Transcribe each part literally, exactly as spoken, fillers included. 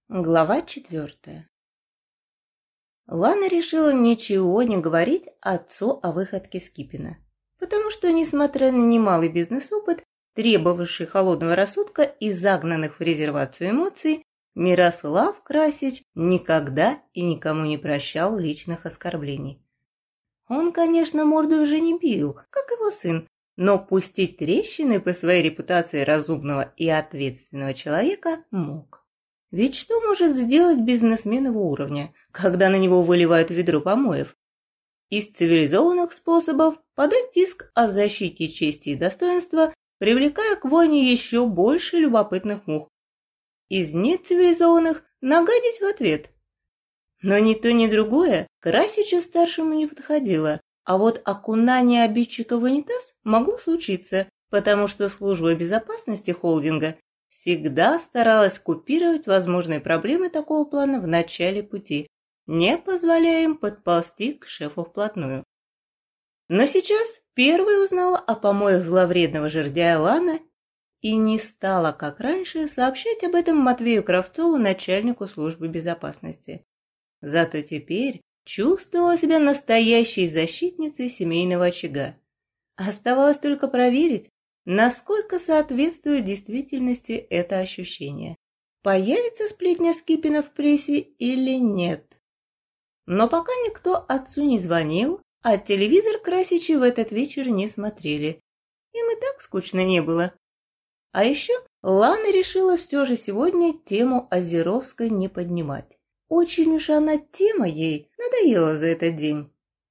Глава четвертая. Лана решила ничего не говорить отцу о выходке Скипина, потому что, несмотря на немалый бизнес-опыт, требовавший холодного рассудка и загнанных в резервацию эмоций, Мирослав Красич никогда и никому не прощал личных оскорблений. Он, конечно, морду уже не бил, как его сын, но пустить трещины по своей репутации разумного и ответственного человека мог. Ведь что может сделать бизнесмен его уровня, когда на него выливают ведро помоев? Из цивилизованных способов подать иск о защите чести и достоинства, привлекая к войне еще больше любопытных мух. Из нецивилизованных нагадить в ответ. Но ни то, ни другое Красичу-старшему не подходило, а вот окунание обидчика в унитаз могло случиться, потому что служба безопасности холдинга всегда старалась купировать возможные проблемы такого плана в начале пути, не позволяя им подползти к шефу вплотную. Но сейчас первой узнала о помоях зловредного жердяя Лана и не стала, как раньше, сообщать об этом Матвею Кравцову, начальнику службы безопасности. Зато теперь чувствовала себя настоящей защитницей семейного очага. Оставалось только проверить, насколько соответствует действительности это ощущение. Появится сплетня Скипина в прессе или нет? Но пока никто отцу не звонил, а телевизор Красичи в этот вечер не смотрели. Им и так скучно не было. А еще Лана решила все же сегодня тему Озеровской не поднимать. Очень уж она тема ей надоела за этот день.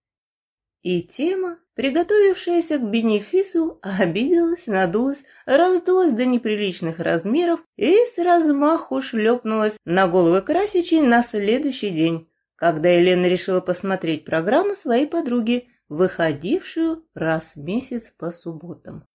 И тема, приготовившаяся к бенефису, обиделась, надулась, раздулась до неприличных размеров и с размаху шлепнулась на головы Красичей на следующий день, когда Елена решила посмотреть программу своей подруги, выходившую раз в месяц по субботам.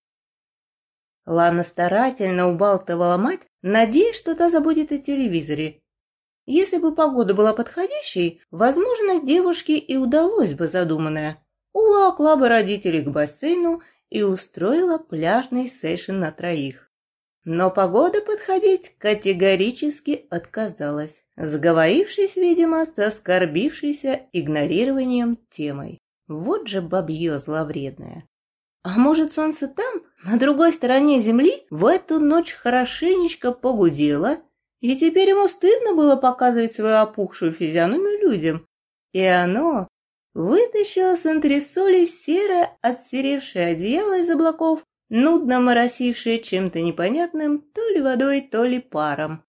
Лана старательно убалтывала мать, надеясь, что та забудет о телевизоре. Если бы погода была подходящей, возможно, девушке и удалось бы задуманное. Уволокла бы родителей к бассейну и устроила пляжный сэшн на троих. Но погода подходить категорически отказалась, сговорившись, видимо, с оскорбившейся игнорированием темой. Вот же бабье зловредное. А может, солнце там, на другой стороне земли, в эту ночь хорошенечко погудело, и теперь ему стыдно было показывать свою опухшую физиономию людям, и оно вытащило с антресоли серое отсеревшее одеяло из облаков, нудно моросившее чем-то непонятным, то ли водой, то ли паром.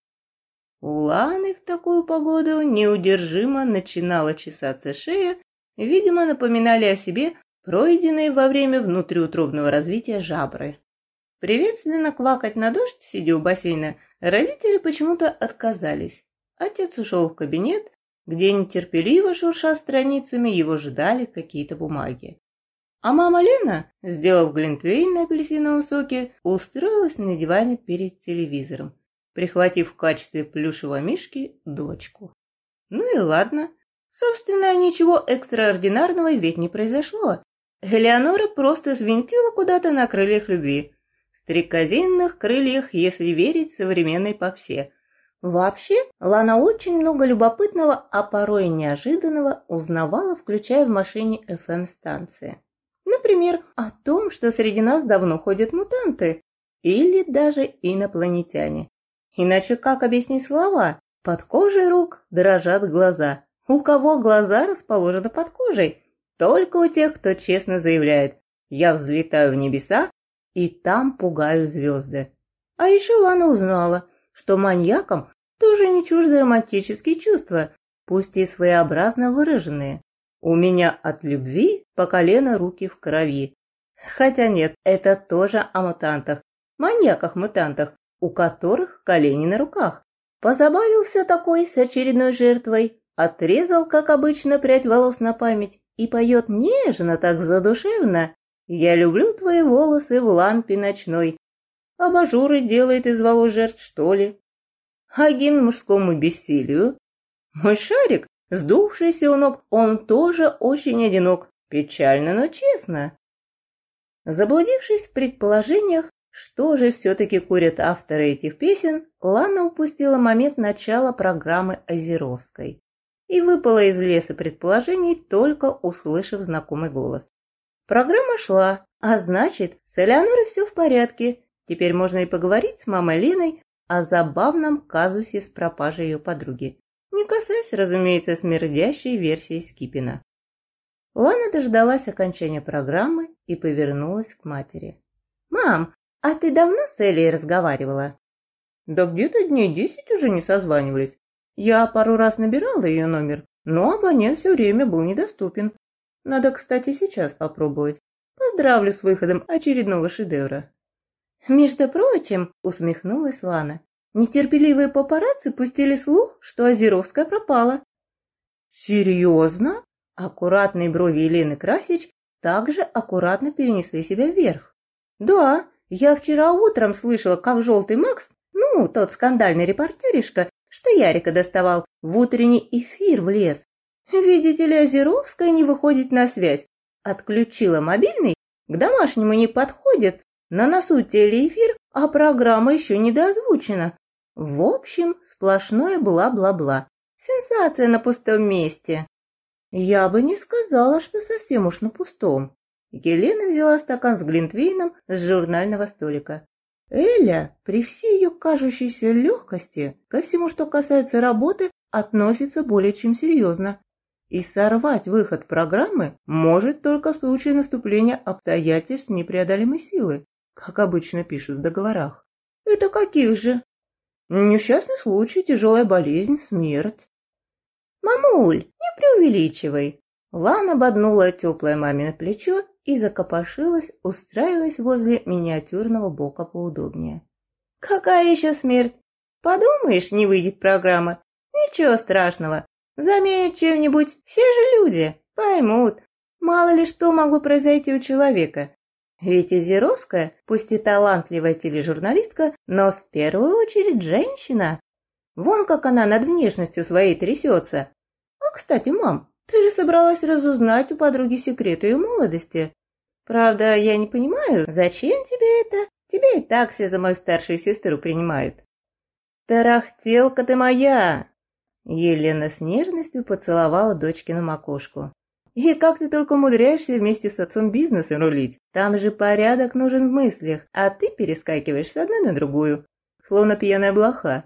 У Ланы в такую погоду неудержимо начинала чесаться шея, видимо, напоминали о себе пройденные во время внутриутробного развития жабры. Приветственно квакать на дождь, сидя у бассейна, родители почему-то отказались. Отец ушел в кабинет, где нетерпеливо шурша страницами его ждали какие-то бумаги. А мама Лена, сделав глинтвейн на апельсиновом соке, устроилась на диване перед телевизором, прихватив в качестве плюшевого мишки дочку. Ну и ладно. Собственно, ничего экстраординарного ведь не произошло. Элеонора просто свинтила куда-то на крыльях любви. Стрекозинных крыльях, если верить современной попсе. Вообще, Лана очень много любопытного, а порой неожиданного узнавала, включая в машине эф эм-станции. Например, о том, что среди нас давно ходят мутанты или даже инопланетяне. Иначе как объяснить слова? Под кожей рук дрожат глаза. У кого глаза расположены под кожей? Только у тех, кто честно заявляет: «Я взлетаю в небеса и там пугаю звезды». А еще Лана узнала, что маньякам тоже не чужды романтические чувства, пусть и своеобразно выраженные. У меня от любви по колено руки в крови. Хотя нет, это тоже о мутантах, маньяках-мутантах, у которых колени на руках. Позабавился такой с очередной жертвой, отрезал, как обычно, прядь волос на память и поет нежно, так задушевно: «Я люблю твои волосы в лампе ночной». Абажуры делает из волос жертв, что ли? А гимн мужскому бессилию? Мой шарик, сдувшийся у ног, он тоже очень одинок. Печально, но честно. Заблудившись в предположениях, Что же все-таки курят авторы этих песен, Лана упустила момент начала программы Озеровской и выпала из леса предположений, только услышав знакомый голос. Программа шла, а значит, с Элеонорой все в порядке. Теперь можно и поговорить с мамой Леной о забавном казусе с пропажей ее подруги, не касаясь, разумеется, смердящей версии Скипина. Лана дождалась окончания программы и повернулась к матери. «Мам, а ты давно с Элей разговаривала?» «Да где-то дней десять уже не созванивались. Я пару раз набирала ее номер, но абонент все время был недоступен. Надо, кстати, сейчас попробовать. Поздравлю с выходом очередного шедевра». «Между прочим», — усмехнулась Лана, «нетерпеливые папарацци пустили слух, что Озеровская пропала». «Серьезно?» Аккуратные брови Елены Красич также аккуратно перенесли себя вверх. «Да, я вчера утром слышала, как желтый Макс, ну, тот скандальный репортеришка, что Ярика доставал, в утренний эфир влез. Видите ли, Озеровская не выходит на связь. Отключила мобильный, к домашнему не подходит, на носу телеэфир, а программа еще не доозвучена. В общем, сплошное бла-бла-бла. Сенсация на пустом месте». «Я бы не сказала, что совсем уж на пустом». Елена взяла стакан с глинтвейном с журнального столика. Эля, при всей ее кажущейся легкости, ко всему, что касается работы, относится более чем серьезно. И сорвать выход программы может только в случае наступления обстоятельств непреодолимой силы, как обычно пишут в договорах. «Это каких же?» «Несчастный случай, тяжелая болезнь, смерть». «Мамуль, не преувеличивай!» Лана боднула теплое мамино плечо и закопошилась, устраиваясь возле миниатюрного бока поудобнее. «Какая еще смерть? Подумаешь, не выйдет программа. Ничего страшного. Заменят чем-нибудь, все же люди, поймут. Мало ли что могло произойти у человека. Ведь Озеровская, пусть и талантливая тележурналистка, но в первую очередь женщина. Вон как она над внешностью своей трясется. А, кстати, мам, ты же собралась разузнать у подруги секреты ее молодости. Правда, я не понимаю, зачем тебе это? Тебя и так все за мою старшую сестру принимают». «Тарахтелка ты моя!» Елена с нежностью поцеловала дочкину макушку. «И как ты только умудряешься вместе с отцом бизнесом рулить? Там же порядок нужен в мыслях, а ты перескакиваешь с одной на другую, словно пьяная блоха».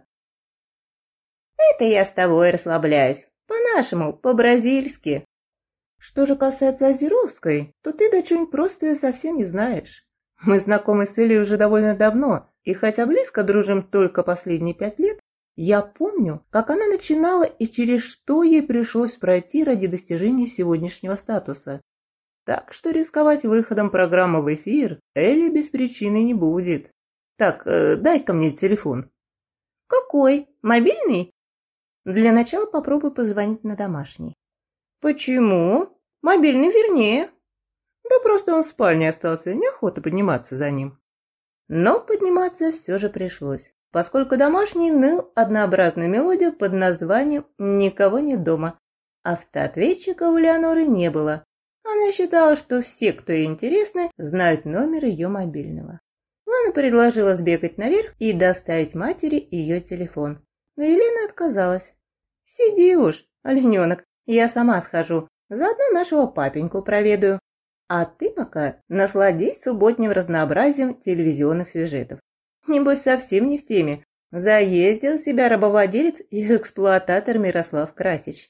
«Это я с тобой расслабляюсь. По-нашему, по-бразильски». «Что же касается Озеровской, то ты, дочунь, просто ее совсем не знаешь. Мы знакомы с Элей уже довольно давно, и хотя близко дружим только последние пять лет, я помню, как она начинала и через что ей пришлось пройти ради достижения сегодняшнего статуса. Так что рисковать выходом программы в эфир Элли без причины не будет. Так, э, дай-ка мне телефон». «Какой? Мобильный?» «Для начала попробуй позвонить на домашний». «Почему? Мобильный вернее». «Да просто он в спальне остался, неохота подниматься за ним». Но подниматься все же пришлось, поскольку домашний ныл однообразную мелодию под названием «Никого нет дома». Автоответчика у Леоноры не было. Она считала, что все, кто ей интересны, знают номер ее мобильного. Лана предложила сбегать наверх и доставить матери ее телефон. Но Елена отказалась. «Сиди уж, олененок, я сама схожу, заодно нашего папеньку проведаю. А ты пока насладись субботним разнообразием телевизионных сюжетов. Небось, совсем не в теме. Заездил себя рабовладелец и эксплуататор Мирослав Красич».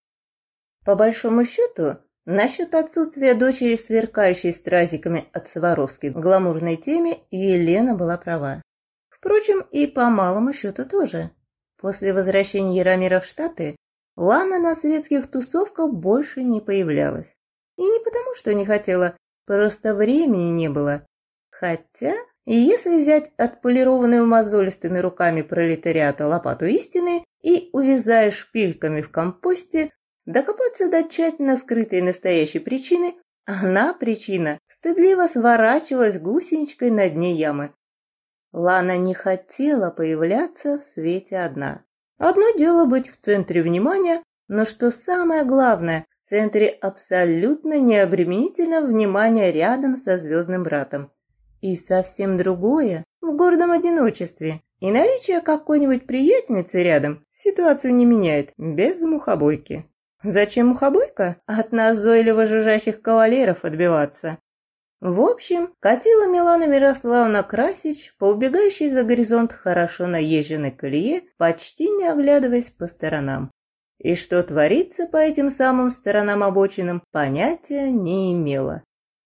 По большому счету, насчет отсутствия дочери в сверкающей стразиками от Сваровски гламурной теме Елена была права. Впрочем, и по малому счету тоже. После возвращения Яромира в Штаты Лана на светских тусовках больше не появлялась. И не потому, что не хотела, просто времени не было. Хотя, если взять отполированную мозолистыми руками пролетариата лопату истины и, увязая шпильками в компосте, докопаться до тщательно скрытой настоящей причины, она, причина, стыдливо сворачивалась гусеничкой на дне ямы. Лана не хотела появляться в свете одна. Одно дело быть в центре внимания, но что самое главное, в центре абсолютно необременительного внимания рядом со звездным братом. И совсем другое в гордом одиночестве. И наличие какой-нибудь приятельницы рядом ситуацию не меняет, без мухобойки. Зачем мухобойка? От назойливо жужжащих кавалеров отбиваться. В общем, катила Милана Мирославовна Красич по убегающей за горизонт хорошо наезженной колее, почти не оглядываясь по сторонам. И что творится по этим самым сторонам обочинам, понятия не имела.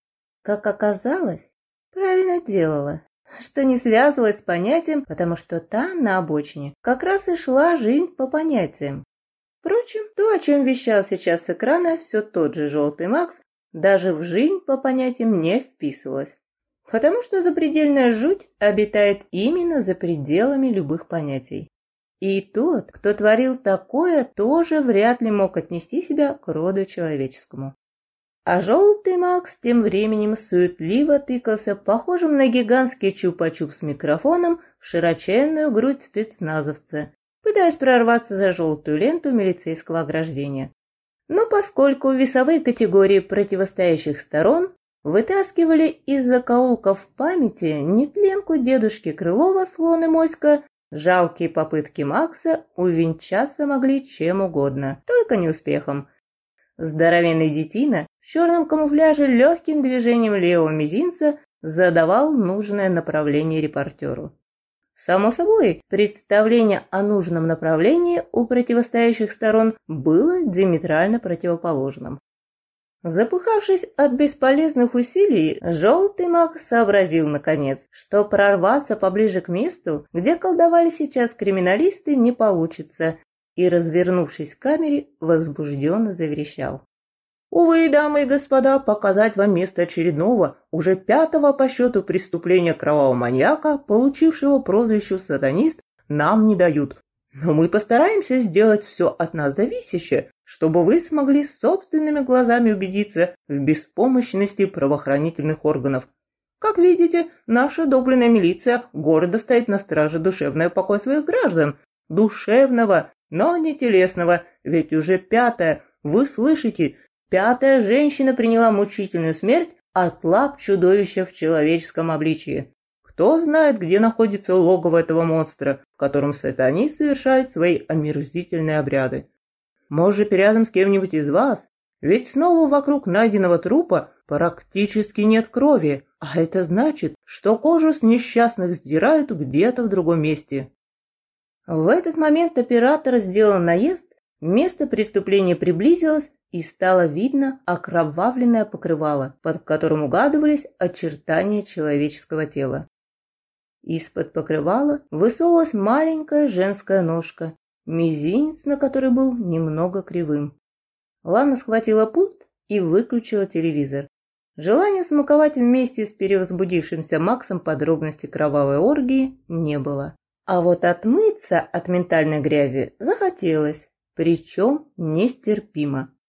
Как оказалось, правильно делала, что не связывалась с понятием, потому что там, на обочине, как раз и шла жизнь по понятиям. Впрочем, то, о чем вещал сейчас с экрана все тот же желтый Макс, даже в жизнь по понятиям не вписывалась, потому что запредельная жуть обитает именно за пределами любых понятий. И тот, кто творил такое, тоже вряд ли мог отнести себя к роду человеческому. А желтый Макс тем временем суетливо тыкался похожим на гигантский чупа-чуп с микрофоном в широченную грудь спецназовца, пытаясь прорваться за желтую ленту милицейского ограждения. Но поскольку весовые категории противостоящих сторон вытаскивали из закоулков памяти нетленку дедушки Крылова слон и моська, жалкие попытки Макса увенчаться могли чем угодно, только не успехом. Здоровенный детина в черном камуфляже легким движением левого мизинца задавал нужное направление репортеру. Само собой, представление о нужном направлении у противостоящих сторон было диаметрально противоположным. Запыхавшись от бесполезных усилий, желтый Макс сообразил, наконец, что прорваться поближе к месту, где колдовали сейчас криминалисты, не получится, и, развернувшись к камере, возбужденно заверещал. «Увы, дамы и господа, показать вам место очередного, уже пятого по счету преступления кровавого маньяка, получившего прозвище «сатанист», нам не дают. Но мы постараемся сделать все от нас зависящее, чтобы вы смогли собственными глазами убедиться в беспомощности правоохранительных органов. Как видите, наша доблестная милиция города стоит на страже душевного покоя своих граждан. Душевного, но не телесного, ведь уже пятая, вы слышите, пятая женщина приняла мучительную смерть от лап чудовища в человеческом обличии. Кто знает, где находится логово этого монстра, в котором сатанист совершает свои омерзительные обряды. Может, рядом с кем-нибудь из вас? Ведь снова вокруг найденного трупа практически нет крови, а это значит, что кожу с несчастных сдирают где-то в другом месте. В этот момент оператор сделал наезд, место преступления приблизилось, и стало видно окровавленное покрывало, под которым угадывались очертания человеческого тела. Из-под покрывала высовывалась маленькая женская ножка, мизинец на которой был немного кривым. Лана схватила пульт и выключила телевизор. Желания смаковать вместе с перевозбудившимся Максом подробности кровавой оргии не было. А вот отмыться от ментальной грязи захотелось, причем нестерпимо.